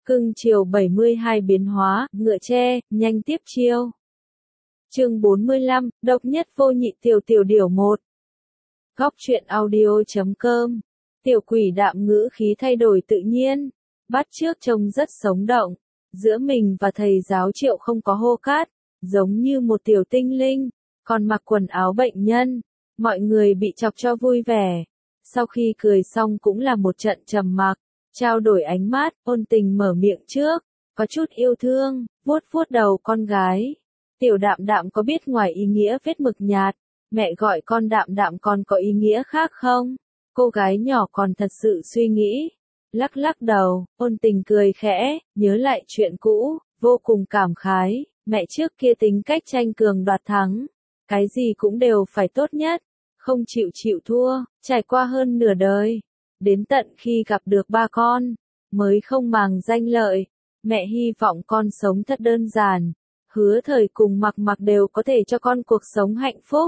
Cưng chiều 72 biến hóa, ngựa tre, nhanh tiếp chiêu. Chương 45, độc nhất vô nhị tiểu tiểu điểu 1. Góc truyện audio.com. Tiểu quỷ đạm ngữ khí thay đổi tự nhiên, bắt chước trông rất sống động. Giữa mình và thầy giáo Triệu không có hô cát, giống như một tiểu tinh linh, còn mặc quần áo bệnh nhân. Mọi người bị chọc cho vui vẻ. Sau khi cười xong cũng là một trận trầm mặc, trao đổi ánh mắt, ôn tình mở miệng trước, có chút yêu thương, vuốt vuốt đầu con gái. Tiểu đạm đạm có biết ngoài ý nghĩa vết mực nhạt, mẹ gọi con đạm đạm còn có ý nghĩa khác không? Cô gái nhỏ còn thật sự suy nghĩ. Lắc lắc đầu, ôn tình cười khẽ, nhớ lại chuyện cũ, vô cùng cảm khái, mẹ trước kia tính cách tranh cường đoạt thắng. Cái gì cũng đều phải tốt nhất, không chịu chịu thua, trải qua hơn nửa đời. Đến tận khi gặp được ba con, mới không màng danh lợi. Mẹ hy vọng con sống thật đơn giản, hứa thời cùng mặc mặc đều có thể cho con cuộc sống hạnh phúc.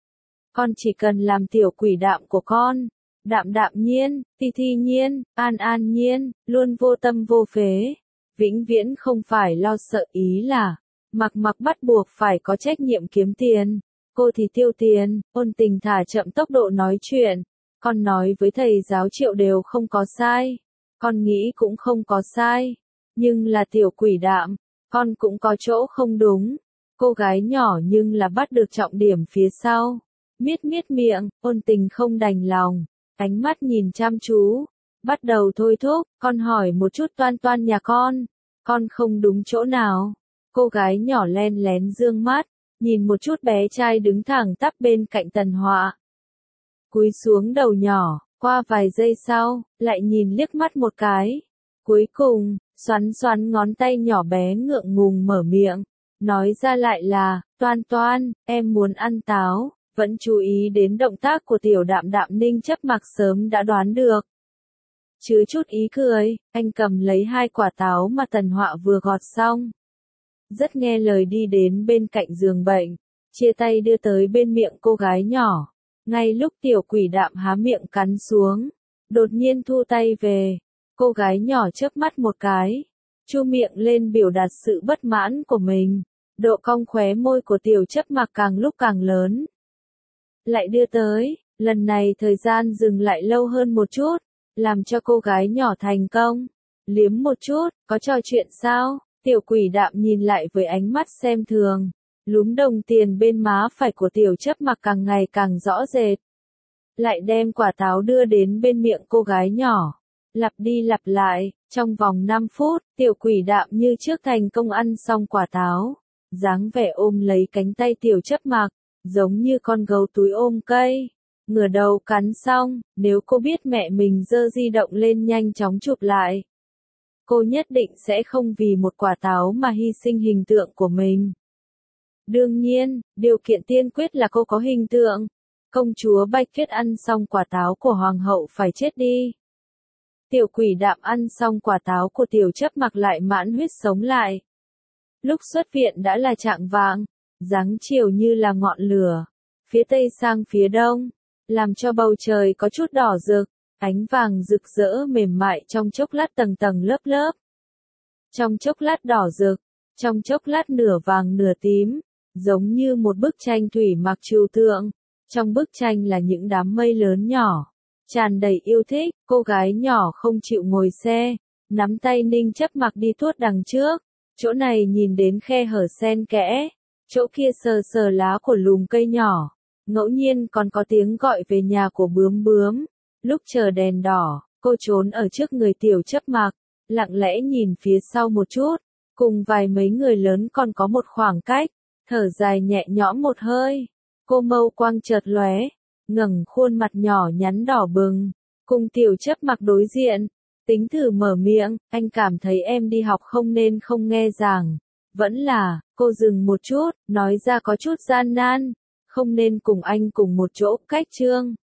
Con chỉ cần làm tiểu quỷ đạm của con, đạm đạm nhiên, thi thi nhiên, an an nhiên, luôn vô tâm vô phế, vĩnh viễn không phải lo sợ. Ý là, mặc mặc bắt buộc phải có trách nhiệm kiếm tiền, cô thì tiêu tiền. Ôn tình thả chậm tốc độ nói chuyện, con nói với thầy giáo Triệu đều không có sai, con nghĩ cũng không có sai, nhưng là tiểu quỷ đạm, con cũng có chỗ không đúng. Cô gái nhỏ nhưng là bắt được trọng điểm phía sau, miết miết miệng. Ôn tình không đành lòng, ánh mắt nhìn chăm chú, bắt đầu thôi thúc, con hỏi một chút Toan Toan nhà con không đúng chỗ nào? Cô gái nhỏ len lén dương mắt, nhìn một chút bé trai đứng thẳng tắp bên cạnh Tần Họa. Cúi xuống đầu nhỏ, qua vài giây sau, lại nhìn liếc mắt một cái. Cuối cùng, xoắn xoắn ngón tay nhỏ bé ngượng ngùng mở miệng, nói ra lại là, Toan Toan, em muốn ăn táo. Vẫn chú ý đến động tác của tiểu đạm đạm, Ninh Chấp Mặc sớm đã đoán được. Chứ chút ý cười, anh cầm lấy 2 quả táo mà Tần Họa vừa gọt xong. Rất nghe lời đi đến bên cạnh giường bệnh, chia tay đưa tới bên miệng cô gái nhỏ. Ngay lúc tiểu quỷ đạm há miệng cắn xuống, đột nhiên thu tay về. Cô gái nhỏ chớp mắt một cái, chu miệng lên biểu đạt sự bất mãn của mình. Độ cong khóe môi của tiểu Chấp Mặc càng lúc càng lớn. Lại đưa tới, lần này thời gian dừng lại lâu hơn một chút, làm cho cô gái nhỏ thành công. Liếm một chút, có trò chuyện sao? Tiểu quỷ đạm nhìn lại với ánh mắt xem thường, lúm đồng tiền bên má phải của tiểu Chấp Mặc càng ngày càng rõ rệt. Lại đem quả táo đưa đến bên miệng cô gái nhỏ, lặp đi lặp lại, trong vòng 5 phút, tiểu quỷ đạm như trước thành công ăn xong quả táo, dáng vẻ ôm lấy cánh tay tiểu Chấp Mặc, giống như con gấu túi ôm cây, ngửa đầu cắn xong. Nếu cô biết mẹ mình giơ di động lên nhanh chóng chụp lại, cô nhất định sẽ không vì một quả táo mà hy sinh hình tượng của mình. Đương nhiên, điều kiện tiên quyết là cô có hình tượng. Công chúa Bạch Tuyết ăn xong quả táo của hoàng hậu phải chết đi. Tiểu quỷ đạm ăn xong quả táo của tiểu Chấp Mặc lại mãn huyết sống lại. Lúc xuất viện đã là chạng vạng, dáng chiều như là ngọn lửa, phía tây sang phía đông, làm cho bầu trời có chút đỏ rực, ánh vàng rực rỡ mềm mại trong chốc lát tầng tầng lớp lớp. Trong chốc lát đỏ rực, trong chốc lát nửa vàng nửa tím, giống như một bức tranh thủy mặc trừu tượng. Trong bức tranh là những đám mây lớn nhỏ, tràn đầy yêu thích. Cô gái nhỏ không chịu ngồi xe, nắm tay Ninh Chấp Mặc đi tuốt đằng trước, chỗ này nhìn đến khe hở xen kẽ, chỗ kia sờ sờ lá của lùm cây nhỏ, ngẫu nhiên còn có tiếng gọi về nhà của bướm bướm. Lúc chờ đèn đỏ, cô trốn ở trước người tiểu Chấp Mặc, lặng lẽ nhìn phía sau một chút, cùng vài mấy người lớn còn có một khoảng cách, thở dài nhẹ nhõm một hơi. Cô mâu quang chợt lóe, ngẩng khuôn mặt nhỏ nhắn đỏ bừng, cùng tiểu Chấp Mặc đối diện, tính thử mở miệng, anh cảm thấy em đi học không nên không nghe giảng. Vẫn là, cô dừng một chút, nói ra có chút gian nan, không nên cùng anh cùng một chỗ. Cách chương